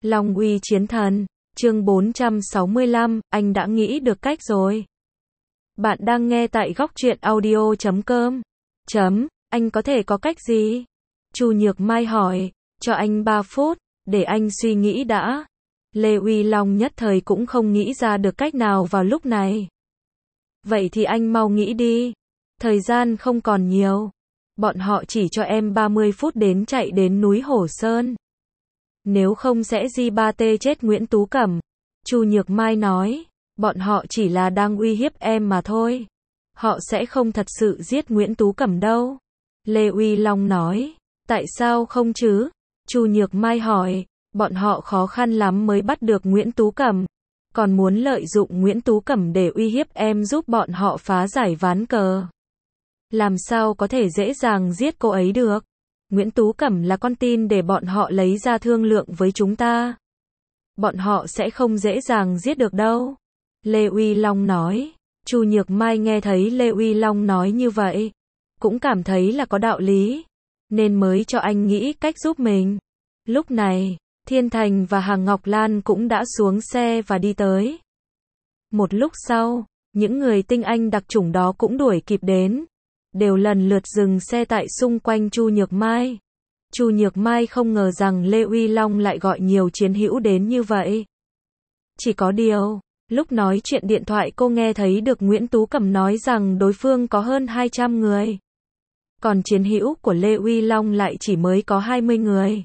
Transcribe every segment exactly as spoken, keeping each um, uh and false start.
Long uy chiến thần, chương bốn trăm sáu mươi lăm, anh đã nghĩ được cách rồi. Bạn đang nghe tại góc truyện audio chấm com. Chấm, anh có thể có cách gì? Chu Nhược Mai hỏi, cho anh ba phút, để anh suy nghĩ đã. Lê Uy Long nhất thời cũng không nghĩ ra được cách nào vào lúc này. Vậy thì anh mau nghĩ đi. Thời gian không còn nhiều. Bọn họ chỉ cho em ba mươi phút đến chạy đến núi Hổ Sơn. Nếu không sẽ di ba tê chết Nguyễn Tú Cẩm. Chu Nhược Mai nói, bọn họ chỉ là đang uy hiếp em mà thôi. Họ sẽ không thật sự giết Nguyễn Tú Cẩm đâu. Lê Uy Long nói, tại sao không chứ? Chu Nhược Mai hỏi, bọn họ khó khăn lắm mới bắt được Nguyễn Tú Cẩm. Còn muốn lợi dụng Nguyễn Tú Cẩm để uy hiếp em giúp bọn họ phá giải ván cờ. Làm sao có thể dễ dàng giết cô ấy được? Nguyễn Tú Cẩm là con tin để bọn họ lấy ra thương lượng với chúng ta. Bọn họ sẽ không dễ dàng giết được đâu. Lê Uy Long nói. Chu Nhược Mai nghe thấy Lê Uy Long nói như vậy, cũng cảm thấy là có đạo lý, nên mới cho anh nghĩ cách giúp mình. Lúc này, Thiên Thành và Hằng Ngọc Lan cũng đã xuống xe và đi tới. Một lúc sau, những người tinh anh đặc chủng đó cũng đuổi kịp đến, đều lần lượt dừng xe tại xung quanh Chu Nhược Mai. Chu Nhược Mai không ngờ rằng Lê Uy Long lại gọi nhiều chiến hữu đến như vậy. Chỉ có điều, lúc nói chuyện điện thoại cô nghe thấy được Nguyễn Tú Cẩm nói rằng đối phương có hơn hai trăm người. Còn chiến hữu của Lê Uy Long lại chỉ mới có hai mươi người.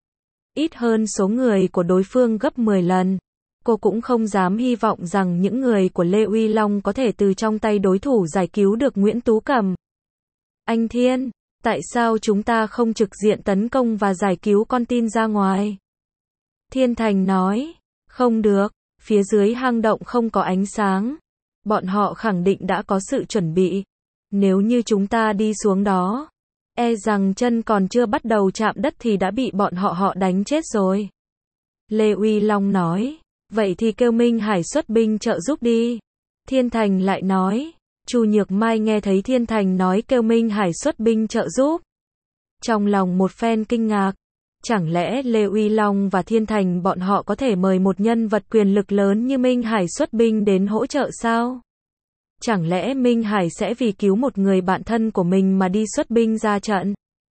Ít hơn số người của đối phương gấp mười lần. Cô cũng không dám hy vọng rằng những người của Lê Uy Long có thể từ trong tay đối thủ giải cứu được Nguyễn Tú Cẩm. Anh Thiên, tại sao chúng ta không trực diện tấn công và giải cứu con tin ra ngoài? Thiên Thành nói, không được, phía dưới hang động không có ánh sáng. Bọn họ khẳng định đã có sự chuẩn bị. Nếu như chúng ta đi xuống đó, e rằng chân còn chưa bắt đầu chạm đất thì đã bị bọn họ họ đánh chết rồi. Lê Uy Long nói, vậy thì kêu Minh Hải xuất binh trợ giúp đi. Thiên Thành lại nói. Chu Nhược Mai nghe thấy Thiên Thành nói kêu Minh Hải xuất binh trợ giúp, trong lòng một phen kinh ngạc. Chẳng lẽ Lê Uy Long và Thiên Thành bọn họ có thể mời một nhân vật quyền lực lớn như Minh Hải xuất binh đến hỗ trợ sao? Chẳng lẽ Minh Hải sẽ vì cứu một người bạn thân của mình mà đi xuất binh ra trận?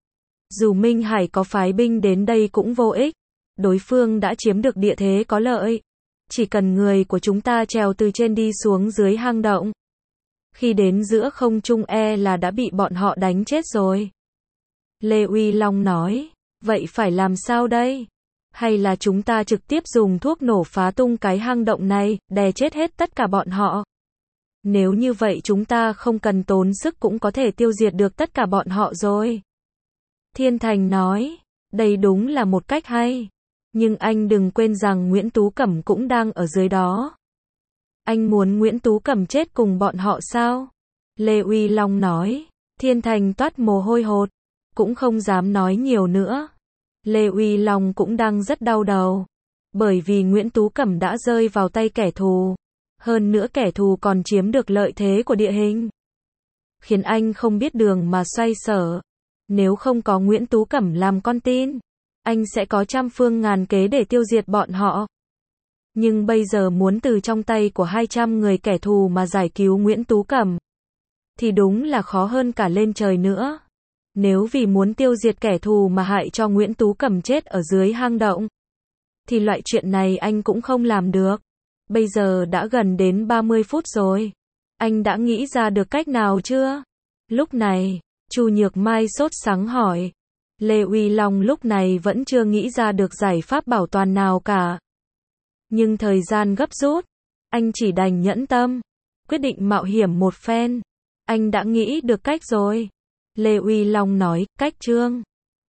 Dù Minh Hải có phái binh đến đây cũng vô ích. Đối phương đã chiếm được địa thế có lợi. Chỉ cần người của chúng ta trèo từ trên đi xuống dưới hang động. Khi đến giữa không trung e là đã bị bọn họ đánh chết rồi. Lê Uy Long nói, vậy phải làm sao đây? Hay là chúng ta trực tiếp dùng thuốc nổ phá tung cái hang động này, đè chết hết tất cả bọn họ? Nếu như vậy chúng ta không cần tốn sức cũng có thể tiêu diệt được tất cả bọn họ rồi. Thiên Thành nói, đây đúng là một cách hay. Nhưng anh đừng quên rằng Nguyễn Tú Cẩm cũng đang ở dưới đó. Anh muốn Nguyễn Tú Cẩm chết cùng bọn họ sao? Lê Uy Long nói. Thiên Thành toát mồ hôi hột, cũng không dám nói nhiều nữa. Lê Uy Long cũng đang rất đau đầu, bởi vì Nguyễn Tú Cẩm đã rơi vào tay kẻ thù. Hơn nữa kẻ thù còn chiếm được lợi thế của địa hình, khiến anh không biết đường mà xoay sở. Nếu không có Nguyễn Tú Cẩm làm con tin, anh sẽ có trăm phương ngàn kế để tiêu diệt bọn họ. Nhưng bây giờ muốn từ trong tay của hai trăm người kẻ thù mà giải cứu Nguyễn Tú Cẩm, thì đúng là khó hơn cả lên trời nữa. Nếu vì muốn tiêu diệt kẻ thù mà hại cho Nguyễn Tú Cẩm chết ở dưới hang động, thì loại chuyện này anh cũng không làm được. Bây giờ đã gần đến ba mươi phút rồi. Anh đã nghĩ ra được cách nào chưa? Lúc này, Chu Nhược Mai sốt sắng hỏi. Lê Uy Long lúc này vẫn chưa nghĩ ra được giải pháp bảo toàn nào cả. Nhưng thời gian gấp rút, anh chỉ đành nhẫn tâm, quyết định mạo hiểm một phen. Anh đã nghĩ được cách rồi. Lê Uy Long nói, cách chương.